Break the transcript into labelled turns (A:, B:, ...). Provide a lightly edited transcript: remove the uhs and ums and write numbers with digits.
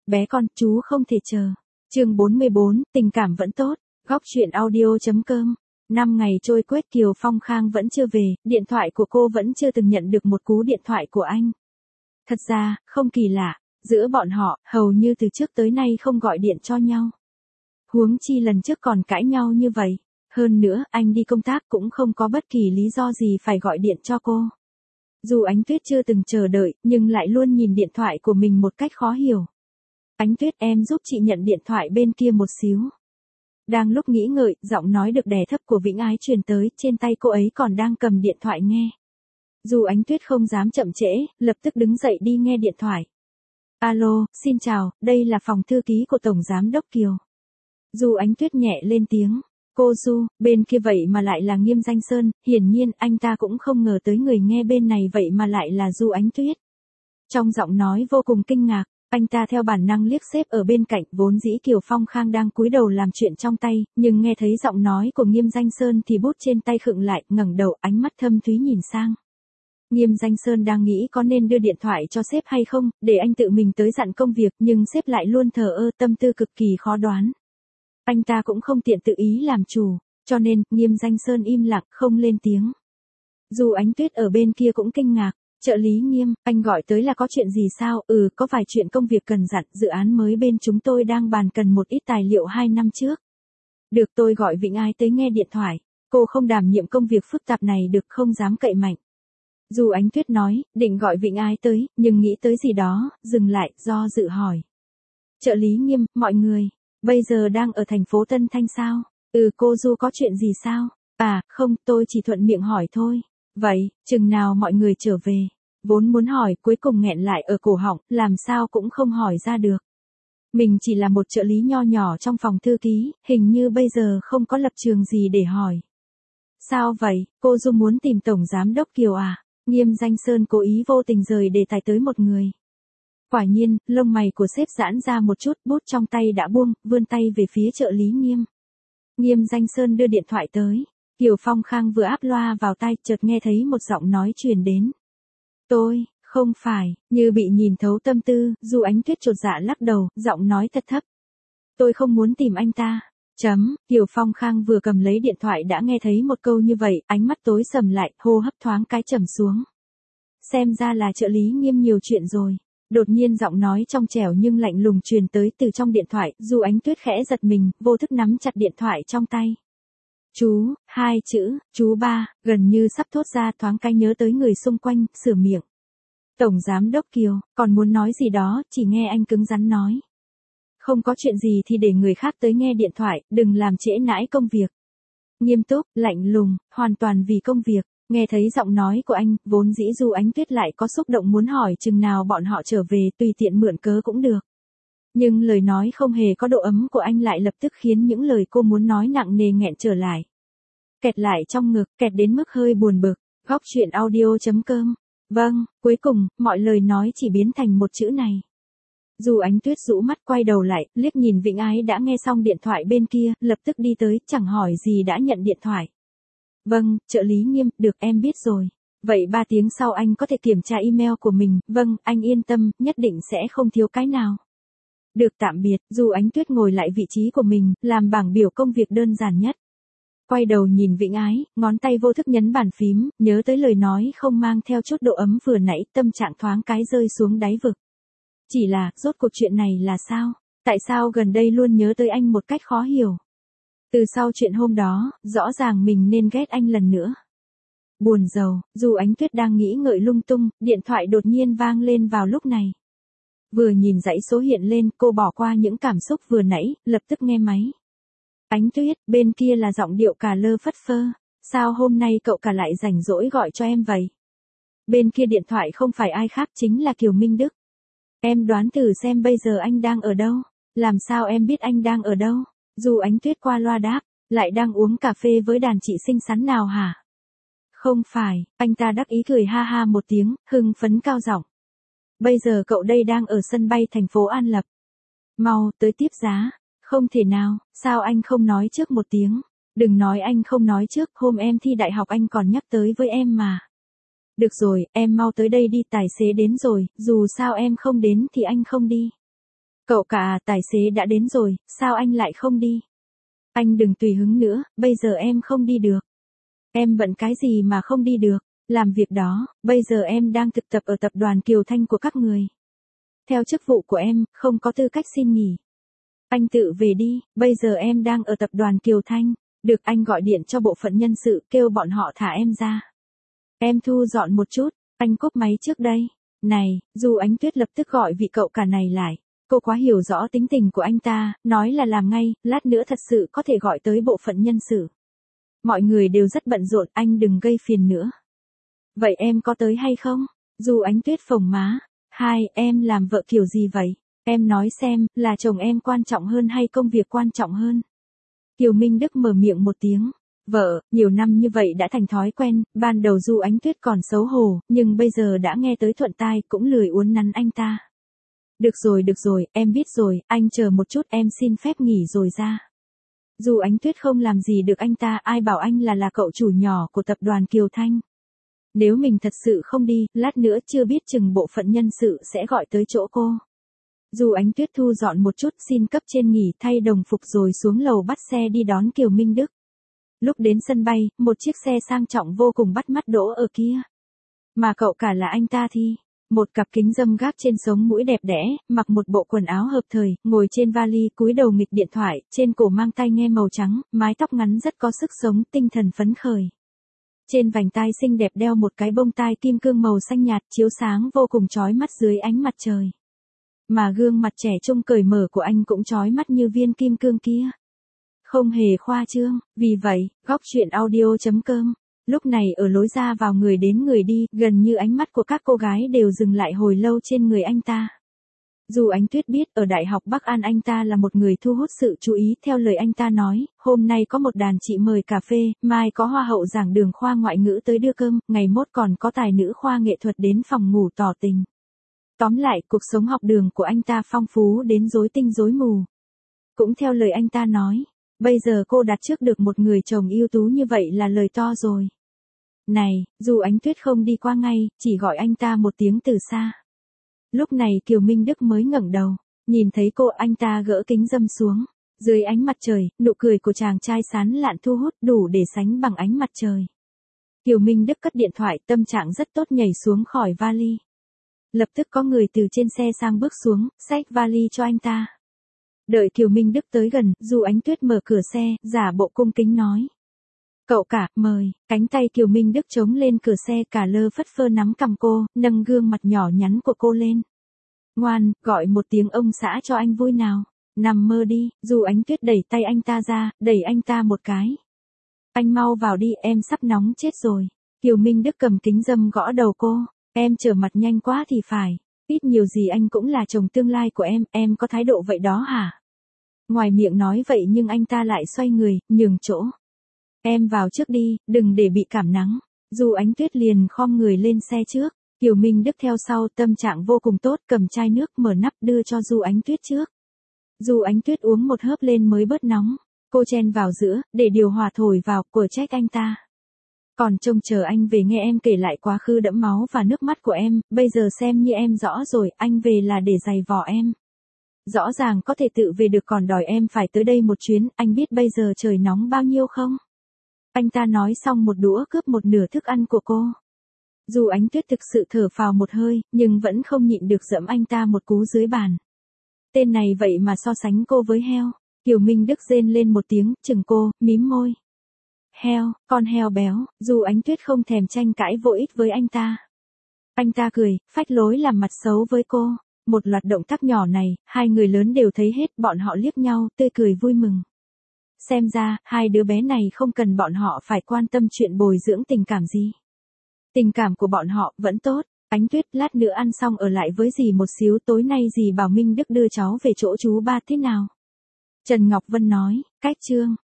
A: bé con, chú không thể chờ. Chương 44, tình cảm vẫn tốt. Góc truyện audio.com. 5 ngày trôi quét Kiều Phong Khang vẫn chưa về, điện thoại của cô vẫn chưa từng nhận được một cú điện thoại của anh. Thật ra, không kỳ lạ, giữa bọn họ, hầu như từ trước tới nay không gọi điện cho nhau. Huống chi lần trước còn cãi nhau như vậy. Hơn nữa, anh đi công tác cũng không có bất kỳ lý do gì phải gọi điện cho cô. Dù Ánh Tuyết chưa từng chờ đợi, nhưng lại luôn nhìn điện thoại của mình một cách khó hiểu. Ánh Tuyết, em giúp chị nhận điện thoại bên kia một xíu. Đang lúc nghĩ ngợi, giọng nói được đè thấp của Vĩnh Ái truyền tới, trên tay cô ấy còn đang cầm điện thoại nghe. Dù Ánh Tuyết không dám chậm trễ, lập tức đứng dậy đi nghe điện thoại. Alo, xin chào, đây là phòng thư ký của Tổng Giám Đốc Kiều. Dù Ánh Tuyết nhẹ lên tiếng. Cô Du, bên kia vậy mà lại là Nghiêm Danh Sơn, hiển nhiên anh ta cũng không ngờ tới người nghe bên này vậy mà lại là Du Ánh Tuyết. Trong giọng nói vô cùng kinh ngạc, anh ta theo bản năng liếc xếp ở bên cạnh, vốn dĩ Kiều Phong Khang đang cúi đầu làm chuyện trong tay, nhưng nghe thấy giọng nói của Nghiêm Danh Sơn thì bút trên tay khựng lại, ngẩng đầu, ánh mắt thâm thúy nhìn sang. Nghiêm Danh Sơn đang nghĩ có nên đưa điện thoại cho sếp hay không, để anh tự mình tới dặn công việc, nhưng sếp lại luôn thờ ơ, tâm tư cực kỳ khó đoán. Anh ta cũng không tiện tự ý làm chủ, cho nên, Nghiêm Danh Sơn im lặng, không lên tiếng. Dù Ánh Tuyết ở bên kia cũng kinh ngạc, trợ lý Nghiêm, anh gọi tới là có chuyện gì sao? Có vài chuyện công việc cần dặn, dự án mới bên chúng tôi đang bàn cần một ít tài liệu 2 năm trước. Được, tôi gọi Vĩnh Ái tới nghe điện thoại, cô không đảm nhiệm công việc phức tạp này được, không dám cậy mạnh. Dù Ánh Tuyết nói, định gọi Vĩnh Ái tới, nhưng nghĩ tới gì đó, dừng lại, do dự hỏi. Trợ lý Nghiêm, mọi người bây giờ đang ở thành phố Tân Thanh sao? Cô Du có chuyện gì sao? À, không, tôi chỉ thuận miệng hỏi thôi. Vậy, chừng nào mọi người trở về? Vốn muốn hỏi, cuối cùng nghẹn lại ở cổ họng, làm sao cũng không hỏi ra được. Mình chỉ là một trợ lý nho nhỏ trong phòng thư ký, hình như bây giờ không có lập trường gì để hỏi. Sao vậy, cô Du muốn tìm Tổng Giám Đốc Kiều à? Nghiêm Danh Sơn cố ý vô tình rời đề tài tới một người. Quả nhiên, lông mày của sếp giãn ra một chút, bút trong tay đã buông, vươn tay về phía trợ lý Nghiêm. Nghiêm Danh Sơn đưa điện thoại tới. Kiều Phong Khang vừa áp loa vào tai, chợt nghe thấy một giọng nói truyền đến. Tôi, không phải, như bị nhìn thấu tâm tư, Dù Ánh Tuyết chột dạ lắc đầu, giọng nói thật thấp. Tôi không muốn tìm anh ta. Kiều Phong Khang vừa cầm lấy điện thoại đã nghe thấy một câu như vậy, ánh mắt tối sầm lại, hô hấp thoáng cái trầm xuống. Xem ra là trợ lý Nghiêm nhiều chuyện rồi. Đột nhiên giọng nói trong trẻo nhưng lạnh lùng truyền tới từ trong điện thoại, Dù Ánh Tuyết khẽ giật mình, vô thức nắm chặt điện thoại trong tay. Chú, 2 chữ, chú ba, gần như sắp thốt ra, thoáng cái nhớ tới người xung quanh, sửa miệng. Tổng Giám Đốc Kiều, còn muốn nói gì đó, chỉ nghe anh cứng rắn nói. Không có chuyện gì thì để người khác tới nghe điện thoại, đừng làm trễ nãi công việc. Nghiêm túc, lạnh lùng, hoàn toàn vì công việc. Nghe thấy giọng nói của anh, vốn dĩ Dù Ánh Tuyết lại có xúc động muốn hỏi chừng nào bọn họ trở về, tùy tiện mượn cớ cũng được. Nhưng lời nói không hề có độ ấm của anh lại lập tức khiến những lời cô muốn nói nặng nề nghẹn trở lại. Kẹt lại trong ngực, kẹt đến mức hơi buồn bực. Góc truyện audio.com. Vâng, cuối cùng, mọi lời nói chỉ biến thành một chữ này. Dù Ánh Tuyết rũ mắt quay đầu lại, liếc nhìn Vĩnh Ái đã nghe xong điện thoại bên kia, lập tức đi tới, chẳng hỏi gì đã nhận điện thoại. Vâng, trợ lý Nghiêm, được, em biết rồi. Vậy 3 tiếng sau anh có thể kiểm tra email của mình, vâng, anh yên tâm, nhất định sẽ không thiếu cái nào. Được, tạm biệt. Dù Ánh Tuyết ngồi lại vị trí của mình, làm bảng biểu công việc đơn giản nhất. Quay đầu nhìn Vĩnh Ái, ngón tay vô thức nhấn bàn phím, nhớ tới lời nói không mang theo chút độ ấm vừa nãy, tâm trạng thoáng cái rơi xuống đáy vực. Chỉ là, rốt cuộc chuyện này là sao? Tại sao gần đây luôn nhớ tới anh một cách khó hiểu? Từ sau chuyện hôm đó, rõ ràng mình nên ghét anh lần nữa. Buồn rầu, Dù Ánh Tuyết đang nghĩ ngợi lung tung, điện thoại đột nhiên vang lên vào lúc này. Vừa nhìn dãy số hiện lên, cô bỏ qua những cảm xúc vừa nãy, lập tức nghe máy. Ánh Tuyết, bên kia là giọng điệu cà lơ phất phơ. Sao hôm nay cậu cả lại rảnh rỗi gọi cho em vậy? Bên kia điện thoại không phải ai khác, chính là Kiều Minh Đức. Em đoán thử xem bây giờ anh đang ở đâu? Làm sao em biết anh đang ở đâu? Dù Ánh Tuyết qua loa đáp, lại đang uống cà phê với đàn chị xinh xắn nào hả? Không phải, anh ta đắc ý cười ha ha một tiếng, hưng phấn cao giọng. Bây giờ cậu đây đang ở sân bay thành phố An Lập. Mau, tới tiếp giá. Không thể nào, sao anh không nói trước một tiếng? Đừng nói anh không nói trước, hôm em thi đại học anh còn nhắc tới với em mà. Được rồi, em mau tới đây đi, tài xế đến rồi, dù sao em không đến thì anh không đi. Cậu cả, tài xế đã đến rồi, sao anh lại không đi? Anh đừng tùy hứng nữa, bây giờ em không đi được. Em bận cái gì mà không đi được? Làm việc đó, bây giờ em đang thực tập ở tập đoàn Kiều Thanh của các người. Theo chức vụ của em, không có tư cách xin nghỉ. Anh tự về đi, bây giờ em đang ở tập đoàn Kiều Thanh. Được, anh gọi điện cho bộ phận nhân sự kêu bọn họ thả em ra. Em thu dọn một chút, anh cúp máy trước đây. Này, Du Ánh Tuyết lập tức gọi vị cậu cả này lại. Cô quá hiểu rõ tính tình của anh ta, nói là làm ngay, lát nữa thật sự có thể gọi tới bộ phận nhân sự. Mọi người đều rất bận rộn, anh đừng gây phiền nữa. Vậy em có tới hay không? Du Ánh Tuyết phồng má. Hai, em làm vợ kiểu gì vậy? Em nói xem, là chồng em quan trọng hơn hay công việc quan trọng hơn? Kiều Minh Đức mở miệng một tiếng. Vợ, nhiều năm như vậy đã thành thói quen, ban đầu Du Ánh Tuyết còn xấu hổ, nhưng bây giờ đã nghe tới thuận tai cũng lười uốn nắn anh ta. Được rồi, em biết rồi, anh chờ một chút em xin phép nghỉ rồi ra. Du Ánh Tuyết không làm gì được anh ta, ai bảo anh là cậu chủ nhỏ của tập đoàn Kiều Thanh. Nếu mình thật sự không đi, lát nữa chưa biết chừng bộ phận nhân sự sẽ gọi tới chỗ cô. Du Ánh Tuyết thu dọn một chút, xin cấp trên nghỉ, thay đồng phục rồi xuống lầu bắt xe đi đón Kiều Minh Đức. Lúc đến sân bay, một chiếc xe sang trọng vô cùng bắt mắt đỗ ở kia. Mà cậu cả là anh ta thì, một cặp kính râm gác trên sống mũi đẹp đẽ, mặc một bộ quần áo hợp thời, ngồi trên vali, cúi đầu nghịch điện thoại, trên cổ mang tai nghe màu trắng, mái tóc ngắn rất có sức sống, tinh thần phấn khởi. Trên vành tai xinh đẹp đeo một cái bông tai kim cương màu xanh nhạt, chiếu sáng vô cùng chói mắt dưới ánh mặt trời. Mà gương mặt trẻ trung cởi mở của anh cũng chói mắt như viên kim cương kia. Không hề khoa trương, vì vậy, góc truyện audio.com. Lúc này ở lối ra vào người đến người đi, gần như ánh mắt của các cô gái đều dừng lại hồi lâu trên người anh ta. Dù Ánh Tuyết biết ở Đại học Bắc An anh ta là một người thu hút sự chú ý, theo lời anh ta nói, hôm nay có một đàn chị mời cà phê, mai có hoa hậu giảng đường khoa ngoại ngữ tới đưa cơm, ngày mốt còn có tài nữ khoa nghệ thuật đến phòng ngủ tỏ tình. Tóm lại, cuộc sống học đường của anh ta phong phú đến rối tinh rối mù. Cũng theo lời anh ta nói, bây giờ cô đặt trước được một người chồng ưu tú như vậy là lời to rồi. Này, dù Ánh Tuyết không đi qua ngay, chỉ gọi anh ta một tiếng từ xa. Lúc này Kiều Minh Đức mới ngẩng đầu, nhìn thấy cô, anh ta gỡ kính râm xuống. Dưới ánh mặt trời, nụ cười của chàng trai sán lạn thu hút đủ để sánh bằng ánh mặt trời. Kiều Minh Đức cất điện thoại, tâm trạng rất tốt, nhảy xuống khỏi vali. Lập tức có người từ trên xe sang bước xuống, xách vali cho anh ta. Đợi Kiều Minh Đức tới gần, Du Ánh Tuyết mở cửa xe, giả bộ cung kính nói. Cậu cả, mời. Cánh tay Kiều Minh Đức chống lên cửa xe, cả lơ phất phơ nắm cằm cô, nâng gương mặt nhỏ nhắn của cô lên. Ngoan, gọi một tiếng ông xã cho anh vui nào. Nằm mơ đi. Du Ánh Tuyết đẩy tay anh ta ra, đẩy anh ta một cái. Anh mau vào đi, em sắp nóng chết rồi. Kiều Minh Đức cầm kính râm gõ đầu cô. Em trở mặt nhanh quá thì phải. Ít nhiều gì anh cũng là chồng tương lai của em có thái độ vậy đó hả? Ngoài miệng nói vậy nhưng anh ta lại xoay người, nhường chỗ. Em vào trước đi, đừng để bị cảm nắng. Du Ánh Tuyết liền khom người lên xe trước. Kiều Minh Đức theo sau, tâm trạng vô cùng tốt, cầm chai nước mở nắp đưa cho Du Ánh Tuyết trước. Du Ánh Tuyết uống một hớp lên mới bớt nóng. Cô chen vào giữa, để điều hòa thổi vào, của trách anh ta. Còn trông chờ anh về nghe em kể lại quá khứ đẫm máu và nước mắt của em, bây giờ xem như em rõ rồi, anh về là để giày vò em. Rõ ràng có thể tự về được còn đòi em phải tới đây một chuyến, anh biết bây giờ trời nóng bao nhiêu không? Anh ta nói xong một đũa cướp một nửa thức ăn của cô. Dù Ánh Tuyết thực sự thở phào một hơi, nhưng vẫn không nhịn được giẫm anh ta một cú dưới bàn. Tên này vậy mà so sánh cô với heo. Kiều Minh Đức rên lên một tiếng, chừng cô, mím môi. Heo, con heo béo, Dù Ánh Tuyết không thèm tranh cãi vô ích với anh ta. Anh ta cười, phách lối làm mặt xấu với cô. Một loạt động tác nhỏ này, hai người lớn đều thấy hết, bọn họ liếc nhau, tươi cười vui mừng. Xem ra, hai đứa bé này không cần bọn họ phải quan tâm chuyện bồi dưỡng tình cảm gì. Tình cảm của bọn họ vẫn tốt. Ánh Tuyết, lát nữa ăn xong ở lại với dì một xíu, tối nay dì bảo Minh Đức đưa cháu về chỗ chú ba thế nào? Trần Ngọc Vân nói, cách chương.